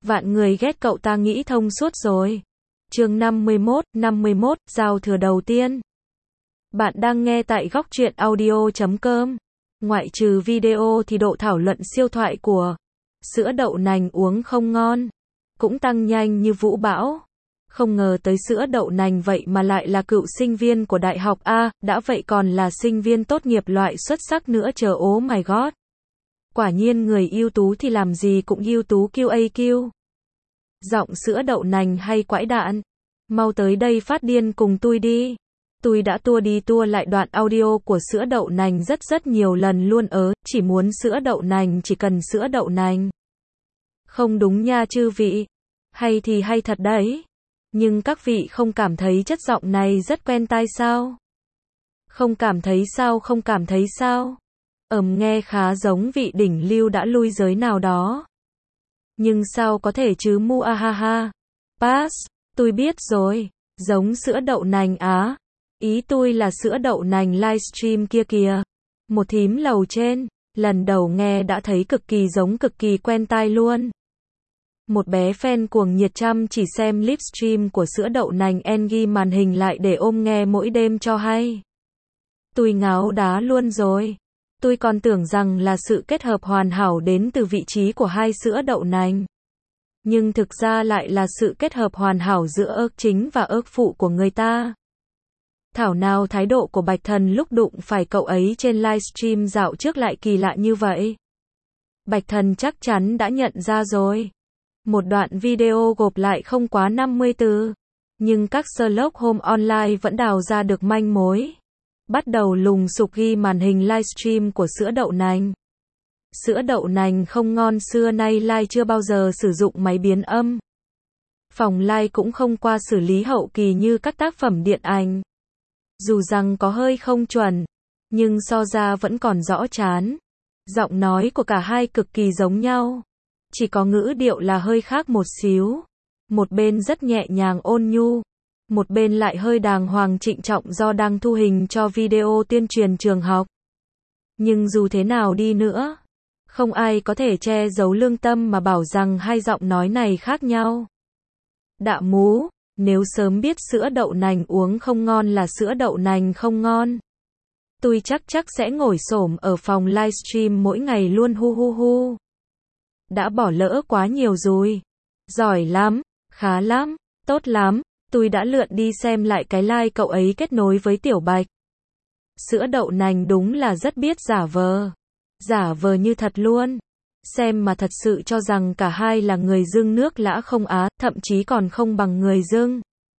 Vạn người ghét cậu ta nghĩ thông suốt rồi. Chương 51, giao thừa đầu tiên. Bạn đang nghe tại Góc Truyện Audio.com. Ngoại trừ video thì độ thảo luận siêu thoại của sữa đậu nành uống không ngon cũng tăng nhanh như vũ bão. Không ngờ tới sữa đậu nành vậy mà lại là cựu sinh viên của đại học A, đã vậy còn là sinh viên tốt nghiệp loại xuất sắc nữa, chờ oh my god. Quả nhiên người ưu tú thì làm gì cũng ưu tú QAQ. Giọng sữa đậu nành hay quãi đạn. Mau tới đây phát điên cùng tôi đi. Tôi đã tua đi tua lại đoạn audio của sữa đậu nành rất nhiều lần luôn chỉ muốn sữa đậu nành, chỉ cần sữa đậu nành. Không đúng nha chư vị. Hay thì hay thật đấy. Nhưng các vị không cảm thấy chất giọng này rất quen tai sao? Không cảm thấy sao? Nghe khá giống vị đỉnh lưu đã lui giới nào đó. Nhưng sao có thể chứ mu a ha ha. Pass, tôi biết rồi. Giống sữa đậu nành á. Ý tôi là sữa đậu nành livestream kia kìa. Một thím lầu trên, lần đầu nghe đã thấy cực kỳ giống, cực kỳ quen tai luôn. Một bé fan cuồng nhiệt chăm chỉ xem livestream của sữa đậu nành ghi màn hình lại để ôm nghe mỗi đêm cho hay. Tôi ngáo đá luôn rồi. Tôi còn tưởng rằng là sự kết hợp hoàn hảo đến từ vị trí của hai sữa đậu nành. Nhưng thực ra lại là sự kết hợp hoàn hảo giữa ớt chính và ớt phụ của người ta. Thảo nào thái độ của Bạch Thần lúc đụng phải cậu ấy trên livestream dạo trước lại kỳ lạ như vậy. Bạch Thần chắc chắn đã nhận ra rồi. Một đoạn video gộp lại không quá 50 từ. Nhưng các Sherlock Holmes online vẫn đào ra được manh mối. Bắt đầu lùng sục ghi màn hình livestream của sữa đậu nành. Sữa đậu nành không ngon, xưa nay live chưa bao giờ sử dụng máy biến âm. Phòng live cũng không qua xử lý hậu kỳ như các tác phẩm điện ảnh. Dù rằng có hơi không chuẩn, nhưng so ra vẫn còn rõ chán. Giọng nói của cả hai cực kỳ giống nhau. Chỉ có ngữ điệu là hơi khác một xíu. Một bên rất nhẹ nhàng ôn nhu. Một bên lại hơi đàng hoàng trịnh trọng do đang thu hình cho video tuyên truyền trường học. Nhưng dù thế nào đi nữa, không ai có thể che giấu lương tâm mà bảo rằng hai giọng nói này khác nhau. Đạ mú, nếu sớm biết sữa đậu nành uống không ngon là sữa đậu nành không ngon, tôi chắc sẽ ngồi xổm ở phòng livestream mỗi ngày luôn hu. Đã bỏ lỡ quá nhiều rồi. Giỏi lắm, khá lắm, tốt lắm. Tôi đã lượn đi xem lại cái live cậu ấy kết nối với Tiểu Bạch. Sữa đậu nành đúng là rất biết giả vờ. Giả vờ như thật luôn. Xem mà thật sự cho rằng cả hai là người dưng nước lã không á, thậm chí còn không bằng người dưng.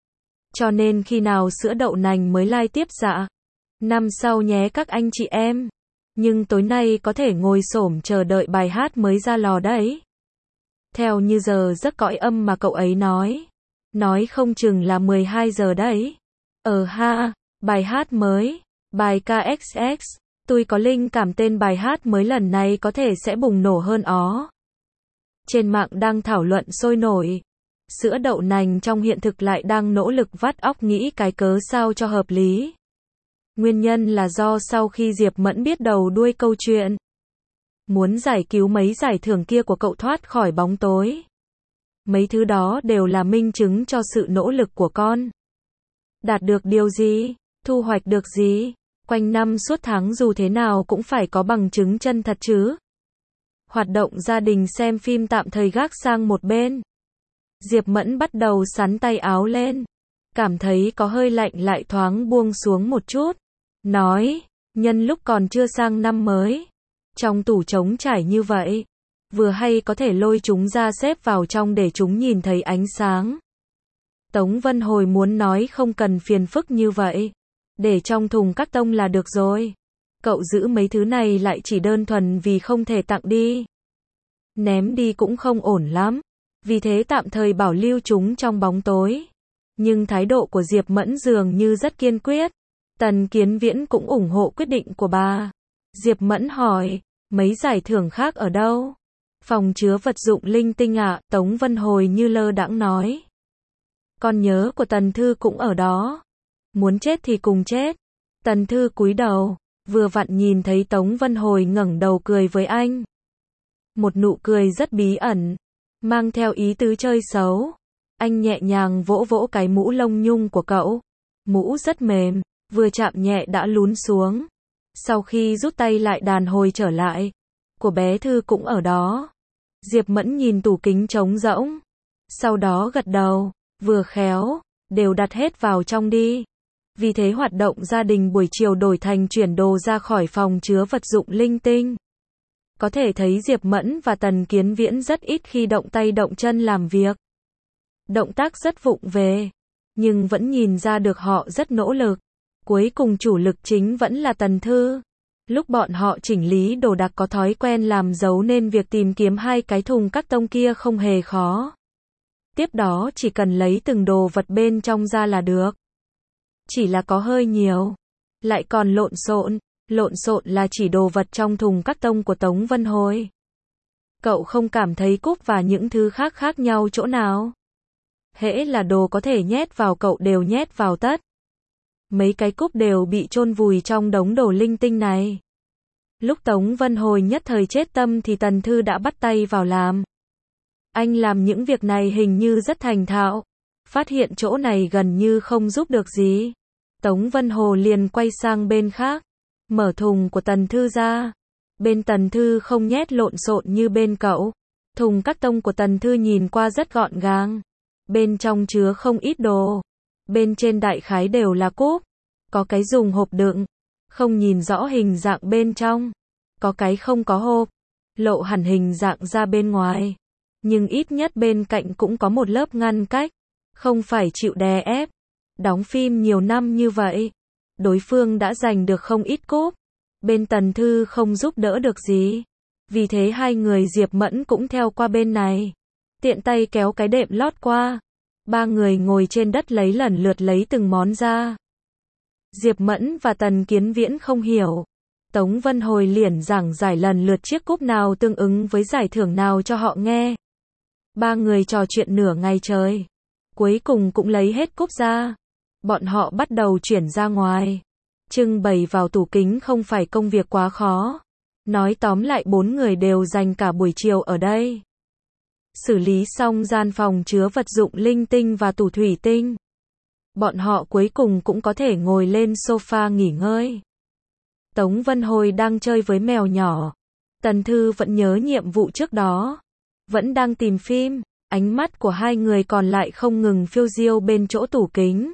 Cho nên khi nào sữa đậu nành mới live tiếp dạ? Năm sau nhé các anh chị em. Nhưng tối nay có thể ngồi xổm chờ đợi bài hát mới ra lò đấy. Theo như giờ giấc cõi âm mà cậu ấy nói. Nói không chừng là 12 giờ đấy. Ha, bài hát mới, bài KXX, tôi có linh cảm tên bài hát mới lần này có thể sẽ bùng nổ hơn ó. Trên mạng đang thảo luận sôi nổi. Sữa đậu nành trong hiện thực lại đang nỗ lực vắt óc nghĩ cái cớ sao cho hợp lý. Nguyên nhân là do sau khi Diệp Mẫn biết đầu đuôi câu chuyện, muốn giải cứu mấy giải thưởng kia của cậu thoát khỏi bóng tối. Mấy thứ đó đều là minh chứng cho sự nỗ lực của con. Đạt được điều gì? Thu hoạch được gì? Quanh năm suốt tháng dù thế nào cũng phải có bằng chứng chân thật chứ. Hoạt động gia đình xem phim tạm thời gác sang một bên. Diệp Mẫn bắt đầu xắn tay áo lên. Cảm thấy có hơi lạnh lại thoáng buông xuống một chút. Nói, nhân lúc còn chưa sang năm mới. Trong tủ trống trải như vậy. Vừa hay có thể lôi chúng ra xếp vào trong để chúng nhìn thấy ánh sáng. Tống Vân Hồi muốn nói không cần phiền phức như vậy. Để trong thùng các tông là được rồi. Cậu giữ mấy thứ này lại chỉ đơn thuần vì không thể tặng đi. Ném đi cũng không ổn lắm. Vì thế tạm thời bảo lưu chúng trong bóng tối. Nhưng thái độ của Diệp Mẫn dường như rất kiên quyết. Tần Kiến Viễn cũng ủng hộ quyết định của bà. Diệp Mẫn hỏi, mấy giải thưởng khác ở đâu? Phòng chứa vật dụng linh tinh ạ, Tống Vân Hồi như lơ đãng nói. Con nhớ của Tần Thư cũng ở đó. Muốn chết thì cùng chết. Tần Thư cúi đầu, vừa vặn nhìn thấy Tống Vân Hồi ngẩng đầu cười với anh. Một nụ cười rất bí ẩn. mang theo ý tứ chơi xấu. Anh nhẹ nhàng vỗ vỗ cái mũ lông nhung của cậu. Mũ rất mềm, vừa chạm nhẹ đã lún xuống. Sau khi rút tay lại đàn hồi trở lại, của bé Thư cũng ở đó. Diệp Mẫn nhìn tủ kính trống rỗng. Sau đó gật đầu, vừa khéo, đều đặt hết vào trong đi. Vì thế hoạt động gia đình buổi chiều đổi thành chuyển đồ ra khỏi phòng chứa vật dụng linh tinh. Có thể thấy Diệp Mẫn và Tần Kiến Viễn rất ít khi động tay động chân làm việc. Động tác rất vụng về, nhưng vẫn nhìn ra được họ rất nỗ lực. Cuối cùng chủ lực chính vẫn là Tần Thư. Lúc bọn họ chỉnh lý đồ đạc có thói quen làm dấu nên việc tìm kiếm hai cái thùng các tông kia không hề khó. Tiếp đó chỉ cần lấy từng đồ vật bên trong ra là được. Chỉ là có hơi nhiều. Lại còn lộn xộn. Lộn xộn là chỉ đồ vật trong thùng các tông của Tống Vân Hồi. Cậu không cảm thấy cúp và những thứ khác khác nhau chỗ nào. Hễ là đồ có thể nhét vào cậu đều nhét vào tất. Mấy cái cúp đều bị chôn vùi trong đống đồ linh tinh này. Lúc Tống Vân Hồi nhất thời chết tâm thì Tần Thư đã bắt tay vào làm. Anh làm những việc này hình như rất thành thạo. Phát hiện chỗ này gần như không giúp được gì. Tống Vân Hồi liền quay sang bên khác. Mở thùng của Tần Thư ra. Bên Tần Thư không nhét lộn xộn như bên cậu. Thùng cắt tông của Tần Thư nhìn qua rất gọn gàng. Bên trong chứa không ít đồ. Bên trên đại khái đều là cúp. Có cái dùng hộp đựng. Không nhìn rõ hình dạng bên trong. Có cái không có hộp. Lộ hẳn hình dạng ra bên ngoài. Nhưng ít nhất bên cạnh cũng có một lớp ngăn cách. Không phải chịu đè ép. Đóng phim nhiều năm như vậy. Đối phương đã giành được không ít cúp. Bên Tần Thư không giúp đỡ được gì. Vì thế hai người Diệp Mẫn cũng theo qua bên này. Tiện tay kéo cái đệm lót qua. Ba người ngồi trên đất lần lượt lấy từng món ra. Diệp Mẫn và Tần Kiến Viễn không hiểu. Tống Vân Hồi liền giảng giải lần lượt chiếc cúp nào tương ứng với giải thưởng nào cho họ nghe. Ba người trò chuyện nửa ngày trời. Cuối cùng cũng lấy hết cúp ra. Bọn họ bắt đầu chuyển ra ngoài. Trưng bày vào tủ kính không phải công việc quá khó. Nói tóm lại 4 người đều dành cả buổi chiều ở đây. Xử lý xong gian phòng chứa vật dụng linh tinh và tủ thủy tinh. Bọn họ cuối cùng cũng có thể ngồi lên sofa nghỉ ngơi. Tống Vân Hồi đang chơi với mèo nhỏ. Tần Thư vẫn nhớ nhiệm vụ trước đó. Vẫn đang tìm phim. Ánh mắt của hai người còn lại không ngừng phiêu diêu bên chỗ tủ kính.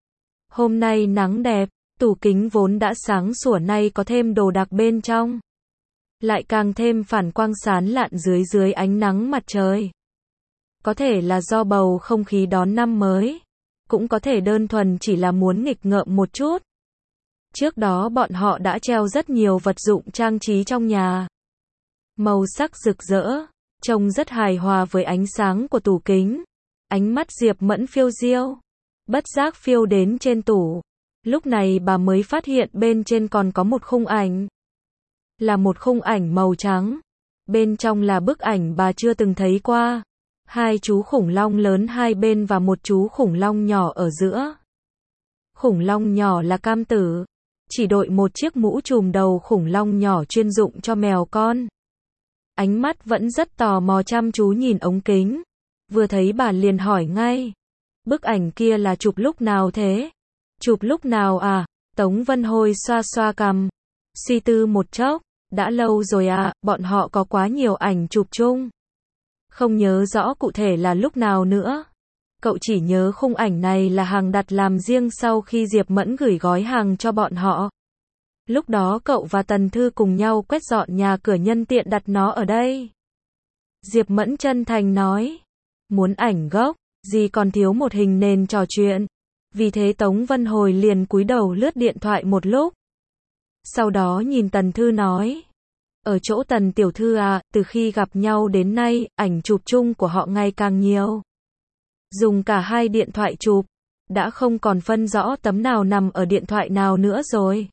Hôm nay nắng đẹp, tủ kính vốn đã sáng sủa nay có thêm đồ đạc bên trong. Lại càng thêm phản quang sáng lạn dưới ánh nắng mặt trời. Có thể là do bầu không khí đón năm mới. Cũng có thể đơn thuần chỉ là muốn nghịch ngợm một chút. Trước đó bọn họ đã treo rất nhiều vật dụng trang trí trong nhà. Màu sắc rực rỡ, trông rất hài hòa với ánh sáng của tủ kính. Ánh mắt Diệp Mẫn phiêu diêu. Bất giác phiêu đến trên tủ. Lúc này bà mới phát hiện bên trên còn có một khung ảnh. Là một khung ảnh màu trắng. Bên trong là bức ảnh bà chưa từng thấy qua. Hai chú khủng long lớn hai bên và một chú khủng long nhỏ ở giữa. Khủng long nhỏ là Cam Tử. Chỉ đội một chiếc mũ trùm đầu khủng long nhỏ chuyên dụng cho mèo con. Ánh mắt vẫn rất tò mò chăm chú nhìn ống kính. Vừa thấy bà liền hỏi ngay. Bức ảnh kia là chụp lúc nào thế? Chụp lúc nào à? Tống Vân Hồi xoa xoa cằm. Suy tư một chốc. Đã lâu rồi à, bọn họ có quá nhiều ảnh chụp chung. Không nhớ rõ cụ thể là lúc nào nữa. Cậu chỉ nhớ khung ảnh này là hàng đặt làm riêng sau khi Diệp Mẫn gửi gói hàng cho bọn họ. Lúc đó cậu và Tần Thư cùng nhau quét dọn nhà cửa nhân tiện đặt nó ở đây. Diệp Mẫn chân thành nói. Muốn ảnh gốc, gì còn thiếu một hình nền trò chuyện. Vì thế Tống Vân Hồi liền cúi đầu lướt điện thoại một lúc. Sau đó nhìn Tần Thư nói. Ở chỗ Tần tiểu thư à, từ khi gặp nhau đến nay, ảnh chụp chung của họ ngày càng nhiều. Dùng cả hai điện thoại chụp, đã không còn phân rõ tấm nào nằm ở điện thoại nào nữa rồi.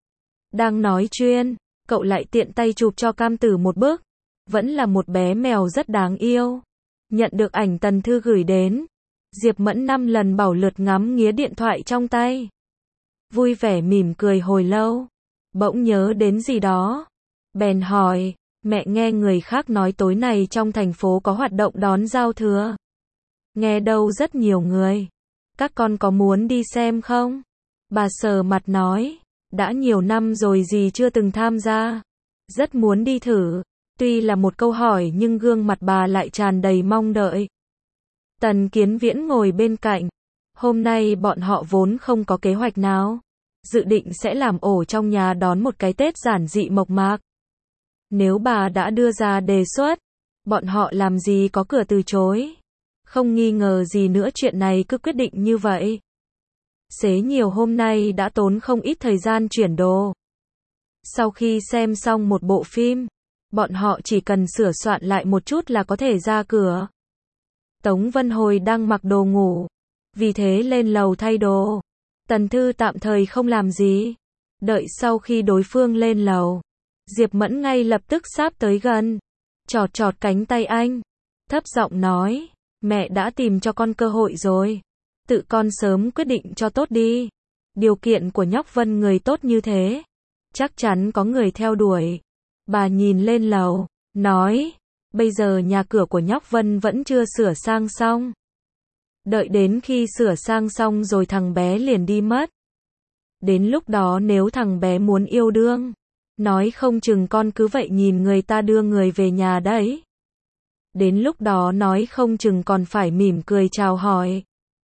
Đang nói chuyện, cậu lại tiện tay chụp cho Cam Tử một bức. Vẫn là một bé mèo rất đáng yêu. Nhận được ảnh Tần Thư gửi đến. Diệp Mẫn 5 lần bảo lượt ngắm nghía điện thoại trong tay. Vui vẻ mỉm cười hồi lâu. Bỗng nhớ đến gì đó. Bèn hỏi, Mẹ nghe người khác nói tối nay trong thành phố có hoạt động đón giao thừa. Nghe đâu rất nhiều người. Các con có muốn đi xem không? Bà sờ mặt nói, đã nhiều năm rồi dì chưa từng tham gia. Rất muốn đi thử. Tuy là một câu hỏi nhưng gương mặt bà lại tràn đầy mong đợi. Tần Kiến Viễn ngồi bên cạnh. Hôm nay bọn họ vốn không có kế hoạch nào. Dự định sẽ làm ổ trong nhà đón một cái Tết giản dị mộc mạc. Nếu bà đã đưa ra đề xuất, bọn họ làm gì có cửa từ chối. Không nghi ngờ gì nữa, chuyện này cứ quyết định như vậy. Xế nhiều hôm nay đã tốn không ít thời gian chuyển đồ. Sau khi xem xong một bộ phim, bọn họ chỉ cần sửa soạn lại một chút là có thể ra cửa. Tống Vân Hồi đang mặc đồ ngủ, vì thế lên lầu thay đồ. Tần Thư tạm thời không làm gì. Đợi sau khi đối phương lên lầu, Diệp Mẫn ngay lập tức sáp tới gần, chọt chọt cánh tay anh, thấp giọng nói, mẹ đã tìm cho con cơ hội rồi. Tự con sớm quyết định cho tốt đi. Điều kiện của nhóc Vân người tốt như thế, chắc chắn có người theo đuổi. Bà nhìn lên lầu, nói, bây giờ nhà cửa của nhóc Vân vẫn chưa sửa sang xong. Đợi đến khi sửa sang xong rồi thằng bé liền đi mất. Đến lúc đó nếu thằng bé muốn yêu đương, nói không chừng con cứ vậy nhìn người ta đưa người về nhà đấy. Đến lúc đó nói không chừng còn phải mỉm cười chào hỏi.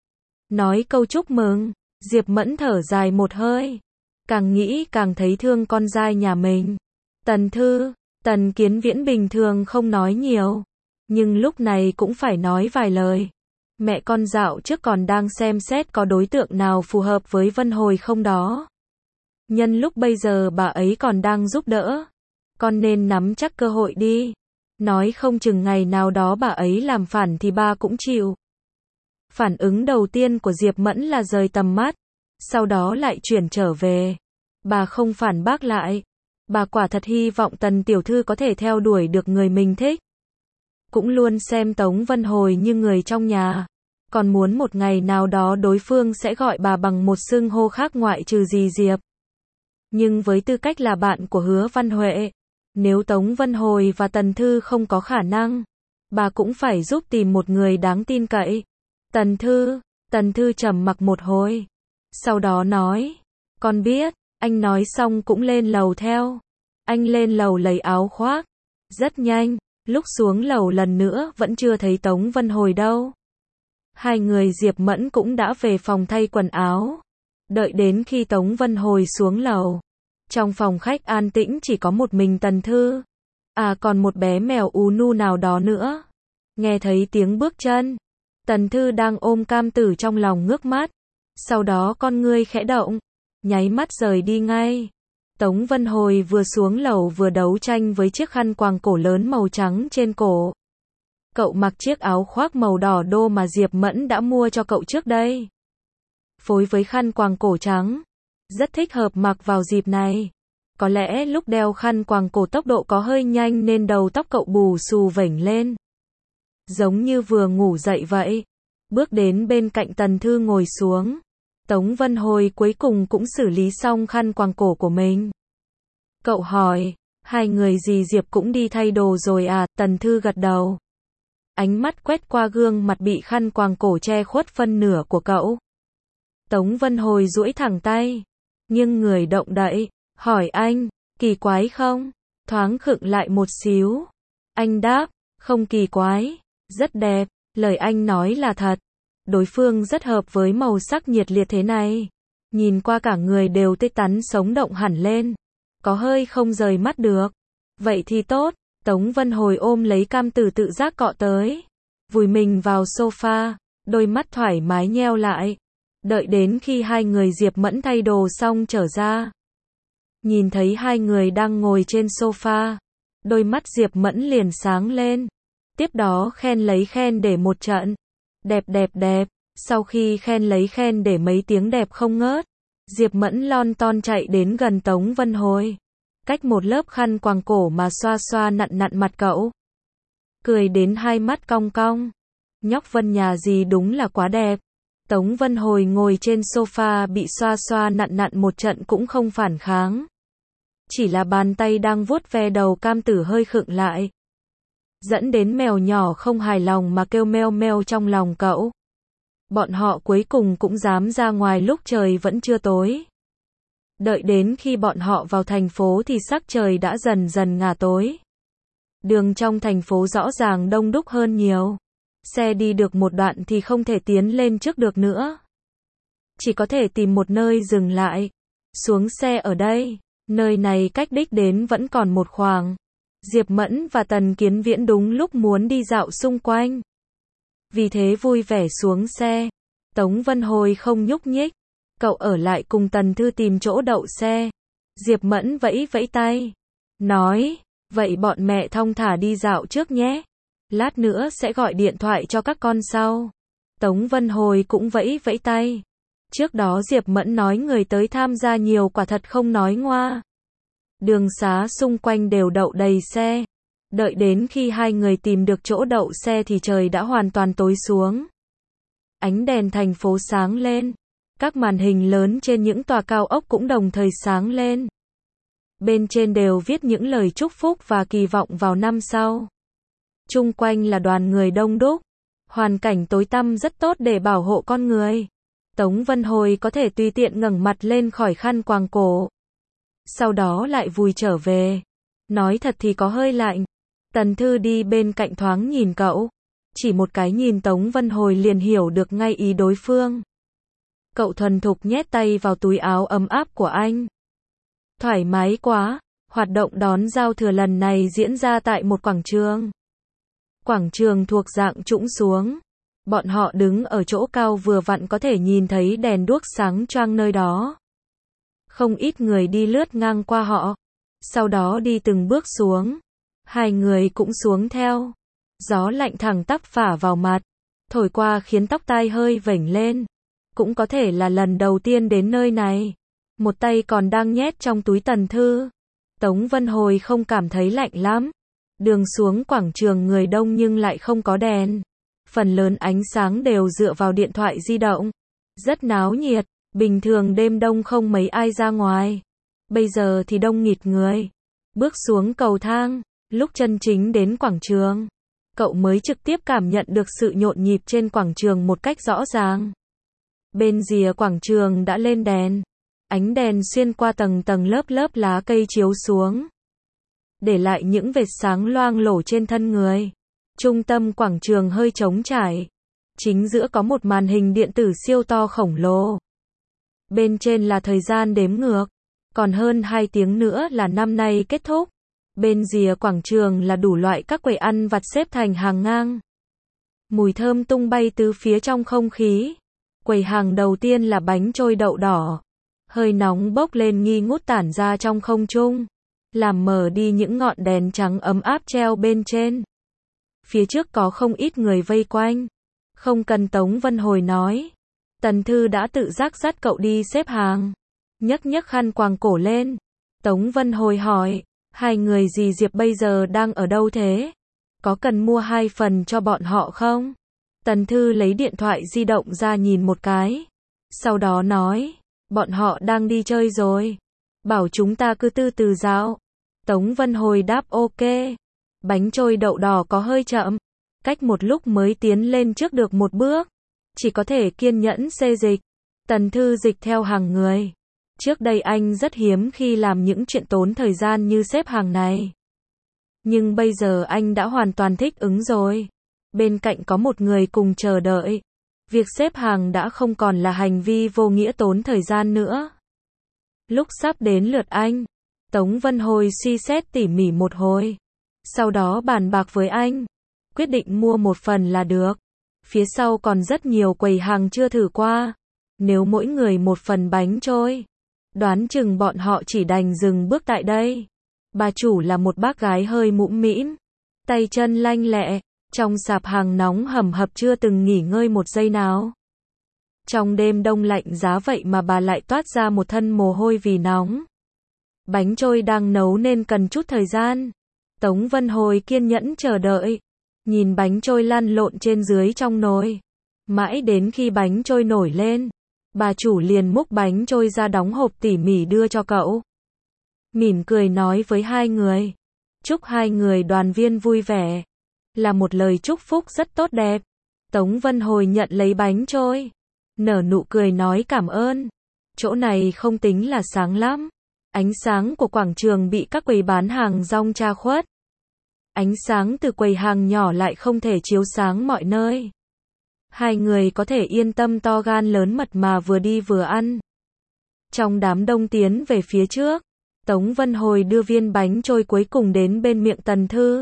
Nói câu chúc mừng, Diệp Mẫn thở dài một hơi. Càng nghĩ càng thấy thương con dai nhà mình. Tần Thư, Tần Kiến Viễn bình thường không nói nhiều, nhưng lúc này cũng phải nói vài lời. Mẹ con dạo trước còn đang xem xét có đối tượng nào phù hợp với Vân Hồi không đó. Nhân lúc bây giờ bà ấy còn đang giúp đỡ, con nên nắm chắc cơ hội đi. Nói không chừng ngày nào đó bà ấy làm phản thì ba cũng chịu. Phản ứng đầu tiên của Diệp Mẫn là rời tầm mắt, sau đó lại chuyển trở về. Bà không phản bác lại. Bà quả thật hy vọng Tần tiểu thư có thể theo đuổi được người mình thích. Cũng luôn xem Tống Vân Hồi như người trong nhà. Còn muốn một ngày nào đó đối phương sẽ gọi bà bằng một xưng hô khác ngoại trừ dì Diệp. Nhưng với tư cách là bạn của Hứa Văn Huệ, nếu Tống Vân Hồi và Tần Thư không có khả năng, bà cũng phải giúp tìm một người đáng tin cậy. Tần Thư trầm mặc một hồi. Sau đó nói, con biết. Anh nói xong cũng lên lầu theo. Anh lên lầu lấy áo khoác. Rất nhanh, lúc xuống lầu lần nữa vẫn chưa thấy Tống Vân Hồi đâu. Hai người Diệp Mẫn cũng đã về phòng thay quần áo. Đợi đến khi Tống Vân Hồi xuống lầu, trong phòng khách an tĩnh chỉ có một mình Tần Thư. À còn một bé mèo ú nu nào đó nữa. Nghe thấy tiếng bước chân, Tần Thư đang ôm cam tử trong lòng ngước mắt. Sau đó con ngươi khẽ động, nháy mắt rời đi ngay. Tống Vân Hồi vừa xuống lầu vừa đấu tranh với chiếc khăn quàng cổ lớn màu trắng trên cổ. Cậu mặc chiếc áo khoác màu đỏ đô mà Diệp Mẫn đã mua cho cậu trước đây. Phối với khăn quàng cổ trắng, rất thích hợp mặc vào dịp này. Có lẽ lúc đeo khăn quàng cổ tốc độ có hơi nhanh nên đầu tóc cậu bù xù vểnh lên, giống như vừa ngủ dậy vậy. Bước đến bên cạnh Tần Thư ngồi xuống. Tống Vân Hồi cuối cùng cũng xử lý xong khăn quàng cổ của mình. Cậu hỏi, hai người dì Diệp cũng đi thay đồ rồi à? Tần Thư gật đầu. Ánh mắt quét qua gương mặt bị khăn quàng cổ che khuất phân nửa của cậu. Tống Vân Hồi duỗi thẳng tay, nhưng người động đậy, hỏi anh, kỳ quái không? Thoáng khựng lại một xíu. Anh đáp, không kỳ quái, rất đẹp, lời anh nói là thật. Đối phương rất hợp với màu sắc nhiệt liệt thế này. Nhìn qua cả người đều tươi tắn sống động hẳn lên. Có hơi không rời mắt được. Vậy thì tốt. Tống Vân Hồi ôm lấy cam tử tự giác cọ tới. Vùi mình vào sofa. Đôi mắt thoải mái nheo lại. Đợi đến khi hai người Diệp Mẫn thay đồ xong trở ra. Nhìn thấy hai người đang ngồi trên sofa. Đôi mắt Diệp Mẫn liền sáng lên. Tiếp đó khen lấy khen để một trận. Đẹp đẹp đẹp. Sau khi khen lấy khen để mấy tiếng đẹp không ngớt, Diệp Mẫn lon ton chạy đến gần Tống Vân Hồi. Cách một lớp khăn quàng cổ mà xoa xoa nặn nặn mặt cậu. Cười đến hai mắt cong cong. Nhóc Vân nhà gì đúng là quá đẹp. Tống Vân Hồi ngồi trên sofa bị xoa xoa nặn nặn một trận cũng không phản kháng. Chỉ là bàn tay đang vuốt ve đầu cam tử hơi khựng lại. Dẫn đến mèo nhỏ không hài lòng mà kêu meo meo trong lòng cậu. Bọn họ cuối cùng cũng dám ra ngoài lúc trời vẫn chưa tối. Đợi đến khi bọn họ vào thành phố thì sắc trời đã dần dần ngả tối. Đường trong thành phố rõ ràng đông đúc hơn nhiều. Xe đi được một đoạn thì không thể tiến lên trước được nữa. Chỉ có thể tìm một nơi dừng lại. Xuống xe ở đây. Nơi này cách đích đến vẫn còn một khoảng. Diệp Mẫn và Tần Kiến Viễn đúng lúc muốn đi dạo xung quanh. Vì thế vui vẻ xuống xe. Tống Vân Hồi không nhúc nhích. Cậu ở lại cùng Tần Thư tìm chỗ đậu xe. Diệp Mẫn vẫy vẫy tay. Nói, vậy bọn mẹ thong thả đi dạo trước nhé. Lát nữa sẽ gọi điện thoại cho các con sau. Tống Vân Hồi cũng vẫy vẫy tay. Trước đó Diệp Mẫn nói người tới tham gia nhiều quả thật không nói ngoa. Đường xá xung quanh đều đậu đầy xe. Đợi đến khi hai người tìm được chỗ đậu xe thì trời đã hoàn toàn tối xuống. Ánh đèn thành phố sáng lên. Các màn hình lớn trên những tòa cao ốc cũng đồng thời sáng lên. Bên trên đều viết những lời chúc phúc và kỳ vọng vào năm sau. Chung quanh là đoàn người đông đúc. Hoàn cảnh tối tăm rất tốt để bảo hộ con người. Tống Vân Hồi có thể tùy tiện ngẩng mặt lên khỏi khăn quàng cổ. Sau đó lại vùi trở về. Nói thật thì có hơi lạnh. Tần Thư đi bên cạnh thoáng nhìn cậu. Chỉ một cái nhìn Tống Vân Hồi liền hiểu được ngay ý đối phương. Cậu thuần thục nhét tay vào túi áo ấm áp của anh. Thoải mái quá. Hoạt động đón giao thừa lần này diễn ra tại một quảng trường. Quảng trường thuộc dạng trũng xuống. Bọn họ đứng ở chỗ cao vừa vặn có thể nhìn thấy đèn đuốc sáng choang nơi đó. Không ít người đi lướt ngang qua họ. Sau đó đi từng bước xuống. Hai người cũng xuống theo. Gió lạnh thẳng tắp phả vào mặt. Thổi qua khiến tóc tai hơi vểnh lên. Cũng có thể là lần đầu tiên đến nơi này. Một tay còn đang nhét trong túi Tần Thư. Tống Vân Hồi không cảm thấy lạnh lắm. Đường xuống quảng trường người đông nhưng lại không có đèn. Phần lớn ánh sáng đều dựa vào điện thoại di động. Rất náo nhiệt. Bình thường đêm đông không mấy ai ra ngoài. Bây giờ thì đông nghịt người. Bước xuống cầu thang. Lúc chân chính đến quảng trường. Cậu mới trực tiếp cảm nhận được sự nhộn nhịp trên quảng trường một cách rõ ràng. Bên rìa quảng trường đã lên đèn. Ánh đèn xuyên qua tầng tầng lớp lớp lá cây chiếu xuống. Để lại những vệt sáng loang lổ trên thân người. Trung tâm quảng trường hơi trống trải. Chính giữa có một màn hình điện tử siêu to khổng lồ. Bên trên là thời gian đếm ngược. Còn hơn 2 tiếng nữa là năm nay kết thúc. Bên rìa quảng trường là đủ loại các quầy ăn vặt xếp thành hàng ngang. Mùi thơm tung bay tứ phía trong không khí. Quầy hàng đầu tiên là bánh trôi đậu đỏ. Hơi nóng bốc lên nghi ngút tản ra trong không trung. Làm mờ đi những ngọn đèn trắng ấm áp treo bên trên. Phía trước có không ít người vây quanh. Không cần Tống Vân Hồi nói. Tần Thư đã tự giác dắt cậu đi xếp hàng. Nhấc nhấc khăn quàng cổ lên. Tống Vân Hồi hỏi. Hai người dì Diệp bây giờ đang ở đâu thế? Có cần mua 2 phần cho bọn họ không? Tần Thư lấy điện thoại di động ra nhìn một cái. Sau đó nói. Bọn họ đang đi chơi rồi. Bảo chúng ta cứ từ từ dạo. Tống Vân Hồi đáp ok. Bánh trôi đậu đỏ có hơi chậm. Cách một lúc mới tiến lên trước được một bước. Chỉ có thể kiên nhẫn xê dịch. Tần Thư dịch theo hàng người. Trước đây anh rất hiếm khi làm những chuyện tốn thời gian như xếp hàng này. Nhưng bây giờ anh đã hoàn toàn thích ứng rồi. Bên cạnh có một người cùng chờ đợi. Việc xếp hàng đã không còn là hành vi vô nghĩa tốn thời gian nữa. Lúc sắp đến lượt anh, Tống Vân Hồi suy xét tỉ mỉ một hồi. Sau đó bàn bạc với anh. Quyết định mua 1 phần là được. Phía sau còn rất nhiều quầy hàng chưa thử qua. Nếu mỗi người 1 phần bánh trôi, đoán chừng bọn họ chỉ đành dừng bước tại đây. Bà chủ là một bác gái hơi mũm mĩm. Tay chân lanh lẹ. Trong sạp hàng nóng hầm hập chưa từng nghỉ ngơi một giây nào. Trong đêm đông lạnh giá vậy mà bà lại toát ra một thân mồ hôi vì nóng. Bánh trôi đang nấu nên cần chút thời gian. Tống Vân Hồi kiên nhẫn chờ đợi. Nhìn bánh trôi lăn lộn trên dưới trong nồi. Mãi đến khi bánh trôi nổi lên. Bà chủ liền múc bánh trôi ra đóng hộp tỉ mỉ đưa cho cậu. mỉm cười nói với hai người. Chúc hai người đoàn viên vui vẻ. Là một lời chúc phúc rất tốt đẹp. Tống Vân Hồi nhận lấy bánh trôi. Nở nụ cười nói cảm ơn. Chỗ này không tính là sáng lắm. Ánh sáng của quảng trường bị các quầy bán hàng rong che khuất. Ánh sáng từ quầy hàng nhỏ lại không thể chiếu sáng mọi nơi. Hai người có thể yên tâm to gan lớn mật mà vừa đi vừa ăn. Trong đám đông tiến về phía trước, Tống Vân Hồi đưa viên bánh trôi cuối cùng đến bên miệng Tần Thư.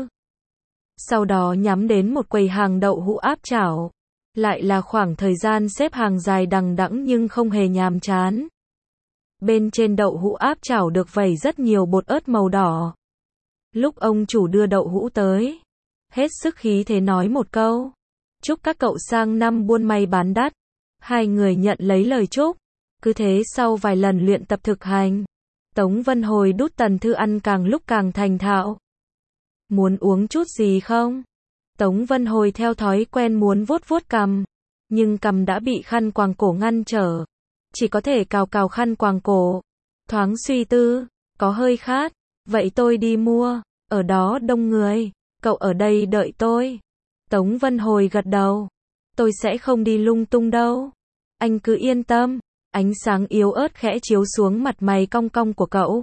Sau đó nhắm đến một quầy hàng đậu hũ áp chảo. Lại là khoảng thời gian xếp hàng dài đằng đẵng nhưng không hề nhàm chán. Bên trên đậu hũ áp chảo được vẩy rất nhiều bột ớt màu đỏ. Lúc ông chủ đưa đậu hũ tới, hết sức khí thế nói một câu. Chúc các cậu sang năm buôn may bán đắt. Hai người nhận lấy lời chúc. Cứ thế sau vài lần luyện tập thực hành, Tống Vân Hồi đút Tần Thư ăn càng lúc càng thành thạo. Muốn uống chút gì không? Tống Vân Hồi theo thói quen muốn vuốt vuốt cằm, nhưng cằm đã bị khăn quàng cổ ngăn trở. Chỉ có thể cào cào khăn quàng cổ. Thoáng suy tư, có hơi khát, vậy tôi đi mua, ở đó đông người, cậu ở đây đợi tôi. Tống Vân Hồi gật đầu. Tôi sẽ không đi lung tung đâu. Anh cứ yên tâm. Ánh sáng yếu ớt khẽ chiếu xuống mặt mày cong cong của cậu.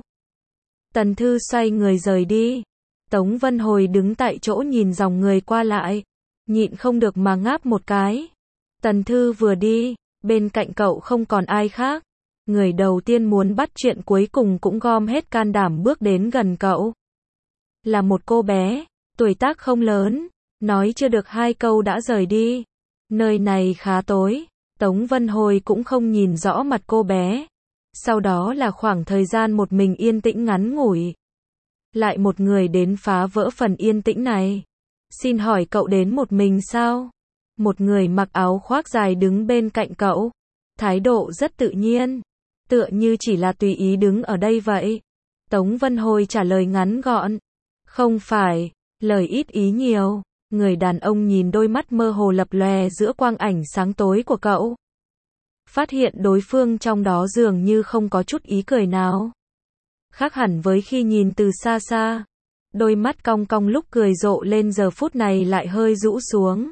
Tần Thư xoay người rời đi. Tống Vân Hồi đứng tại chỗ nhìn dòng người qua lại. Nhịn không được mà ngáp một cái. Tần Thư vừa đi, bên cạnh cậu không còn ai khác. Người đầu tiên muốn bắt chuyện cuối cùng cũng gom hết can đảm bước đến gần cậu. Là một cô bé, tuổi tác không lớn, nói chưa được hai câu đã rời đi. Nơi này khá tối, Tống Vân Hồi cũng không nhìn rõ mặt cô bé. Sau đó là khoảng thời gian một mình yên tĩnh ngắn ngủi. Lại một người đến phá vỡ phần yên tĩnh này. Xin hỏi cậu đến một mình sao? Một người mặc áo khoác dài đứng bên cạnh cậu. Thái độ rất tự nhiên. Tựa như chỉ là tùy ý đứng ở đây vậy. Tống Vân Hồi trả lời ngắn gọn. Không phải, lời ít ý nhiều. Người đàn ông nhìn đôi mắt mơ hồ lập lòe giữa quang ảnh sáng tối của cậu. Phát hiện đối phương trong đó dường như không có chút ý cười nào. Khác hẳn với khi nhìn từ xa xa. Đôi mắt cong cong lúc cười rộ lên giờ phút này lại hơi rũ xuống.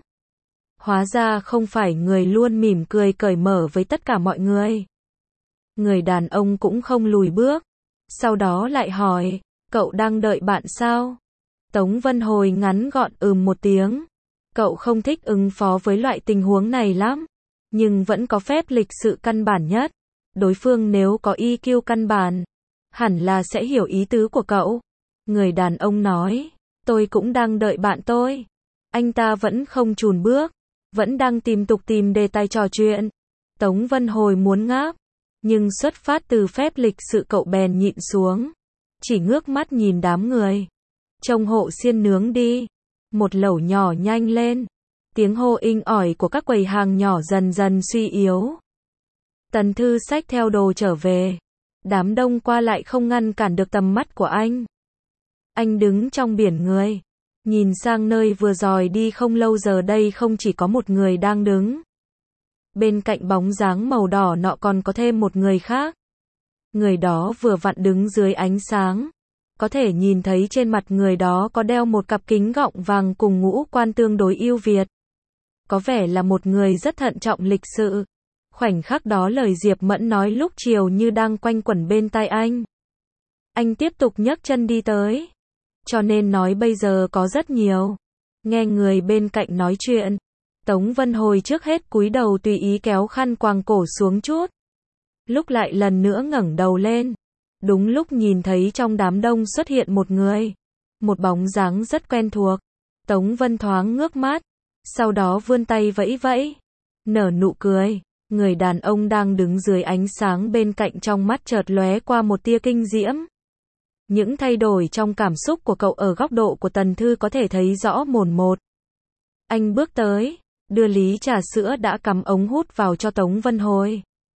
Hóa ra không phải người luôn mỉm cười cởi mở với tất cả mọi người. Người đàn ông cũng không lùi bước. Sau đó lại hỏi, cậu đang đợi bạn sao? Tống Vân Hồi ngắn gọn một tiếng. Cậu không thích ứng phó với loại tình huống này lắm. Nhưng vẫn có phép lịch sự căn bản nhất. Đối phương nếu có EQ căn bản, hẳn là sẽ hiểu ý tứ của cậu. Người đàn ông nói, tôi cũng đang đợi bạn tôi. Anh ta vẫn không chùn bước, vẫn đang tìm đề tài trò chuyện. Tống Vân Hồi muốn ngáp, nhưng xuất phát từ phép lịch sự cậu bèn nhịn xuống. Chỉ ngước mắt nhìn đám người. Trông hộ xiên nướng đi. Một lẩu nhỏ nhanh lên. Tiếng hô inh ỏi của các quầy hàng nhỏ dần dần suy yếu. Tần Thư xách theo đồ trở về. Đám đông qua lại không ngăn cản được tầm mắt của anh. Anh đứng trong biển người. Nhìn sang nơi vừa dòi đi không lâu giờ đây không chỉ có một người đang đứng. Bên cạnh bóng dáng màu đỏ nọ còn có thêm một người khác. Người đó vừa vặn đứng dưới ánh sáng. Có thể nhìn thấy trên mặt người đó có đeo một cặp kính gọng vàng cùng ngũ quan tương đối ưu việt. Có vẻ là một người rất thận trọng lịch sự. Khoảnh khắc đó lời Diệp Mẫn nói lúc chiều như đang quanh quẩn bên tai anh. Anh tiếp tục nhấc chân đi tới. Cho nên nói bây giờ có rất nhiều. Nghe người bên cạnh nói chuyện. Tống Vân Hồi trước hết cúi đầu tùy ý kéo khăn quàng cổ xuống chút. Lúc lại lần nữa ngẩng đầu lên. Đúng lúc nhìn thấy trong đám đông xuất hiện một người. Một bóng dáng rất quen thuộc. Tống Vân thoáng ngước mắt. Sau đó vươn tay vẫy vẫy. Nở nụ cười. Người đàn ông đang đứng dưới ánh sáng bên cạnh trong mắt chợt lóe qua một tia kinh diễm. Những thay đổi trong cảm xúc của cậu ở góc độ của Tần Thư có thể thấy rõ mồn một. Anh bước tới, đưa ly trà sữa đã cắm ống hút vào cho Tống Vân Hồi.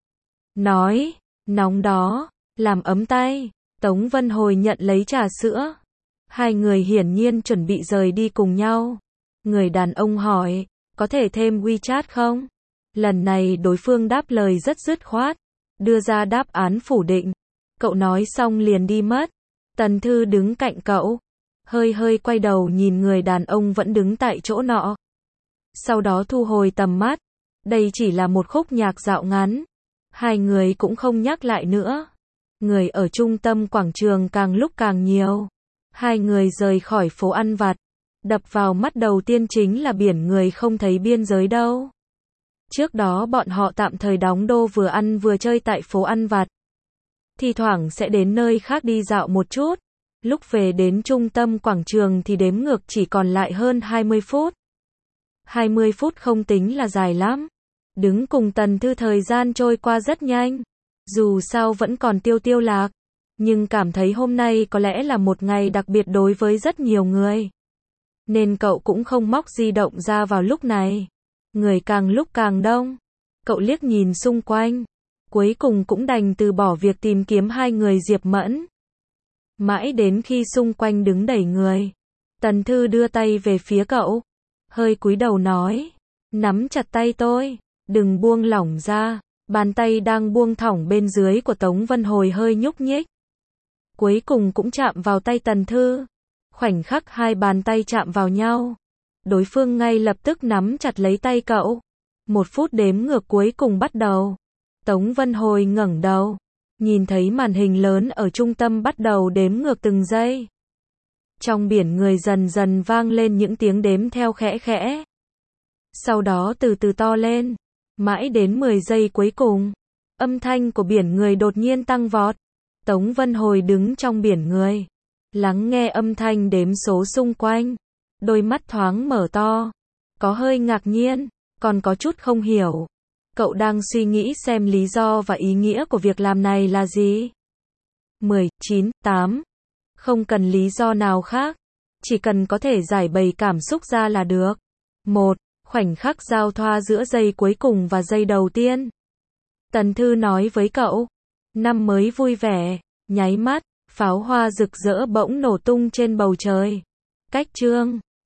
Nói, nóng đó, làm ấm tay. Tống Vân Hồi nhận lấy trà sữa. Hai người hiển nhiên chuẩn bị rời đi cùng nhau. Người đàn ông hỏi, có thể thêm WeChat không? Lần này đối phương đáp lời rất dứt khoát, đưa ra đáp án phủ định. Cậu nói xong liền đi mất. Tần Thư đứng cạnh cậu, hơi hơi quay đầu nhìn người đàn ông vẫn đứng tại chỗ nọ. Sau đó thu hồi tầm mắt. Đây chỉ là một khúc nhạc dạo ngắn. Hai người cũng không nhắc lại nữa. Người ở trung tâm quảng trường càng lúc càng nhiều. Hai người rời khỏi phố ăn vặt. Đập vào mắt đầu tiên chính là biển người không thấy biên giới đâu. Trước đó bọn họ tạm thời đóng đô vừa ăn vừa chơi tại phố ăn vặt. Thì thoảng sẽ đến nơi khác đi dạo một chút. Lúc về đến trung tâm quảng trường thì đếm ngược chỉ còn lại hơn 20 phút. 20 phút không tính là dài lắm. Đứng cùng Tần Thư thời gian trôi qua rất nhanh. Dù sao vẫn còn tiêu lạc. Nhưng cảm thấy hôm nay có lẽ là một ngày đặc biệt đối với rất nhiều người. Nên cậu cũng không móc di động ra vào lúc này. Người càng lúc càng đông. Cậu liếc nhìn xung quanh. Cuối cùng cũng đành từ bỏ việc tìm kiếm hai người Diệp Mẫn. Mãi đến khi xung quanh đứng đầy người. Tần Thư đưa tay về phía cậu. Hơi cúi đầu nói. Nắm chặt tay tôi. Đừng buông lỏng ra. Bàn tay đang buông thõng bên dưới của Tống Vân Hồi hơi nhúc nhích. Cuối cùng cũng chạm vào tay Tần Thư. Khoảnh khắc hai bàn tay chạm vào nhau. Đối phương ngay lập tức nắm chặt lấy tay cậu. 1 phút đếm ngược cuối cùng bắt đầu. Tống Vân Hồi ngẩng đầu. Nhìn thấy màn hình lớn ở trung tâm bắt đầu đếm ngược từng giây. Trong biển người dần dần vang lên những tiếng đếm theo khẽ khẽ. Sau đó từ từ to lên. Mãi đến 10 giây cuối cùng. Âm thanh của biển người đột nhiên tăng vọt. Tống Vân Hồi đứng trong biển người. Lắng nghe âm thanh đếm số xung quanh. Đôi mắt thoáng mở to. Có hơi ngạc nhiên. Còn có chút không hiểu. Cậu đang suy nghĩ xem lý do và ý nghĩa của việc làm này là gì. 10, 9, 8. Không cần lý do nào khác. Chỉ cần có thể giải bày cảm xúc ra là được. 1. Khoảnh khắc giao thoa giữa giây cuối cùng và giây đầu tiên. Tần Thư nói với cậu. Năm mới vui vẻ. Nháy mắt, pháo hoa rực rỡ bỗng nổ tung trên bầu trời. Cách chương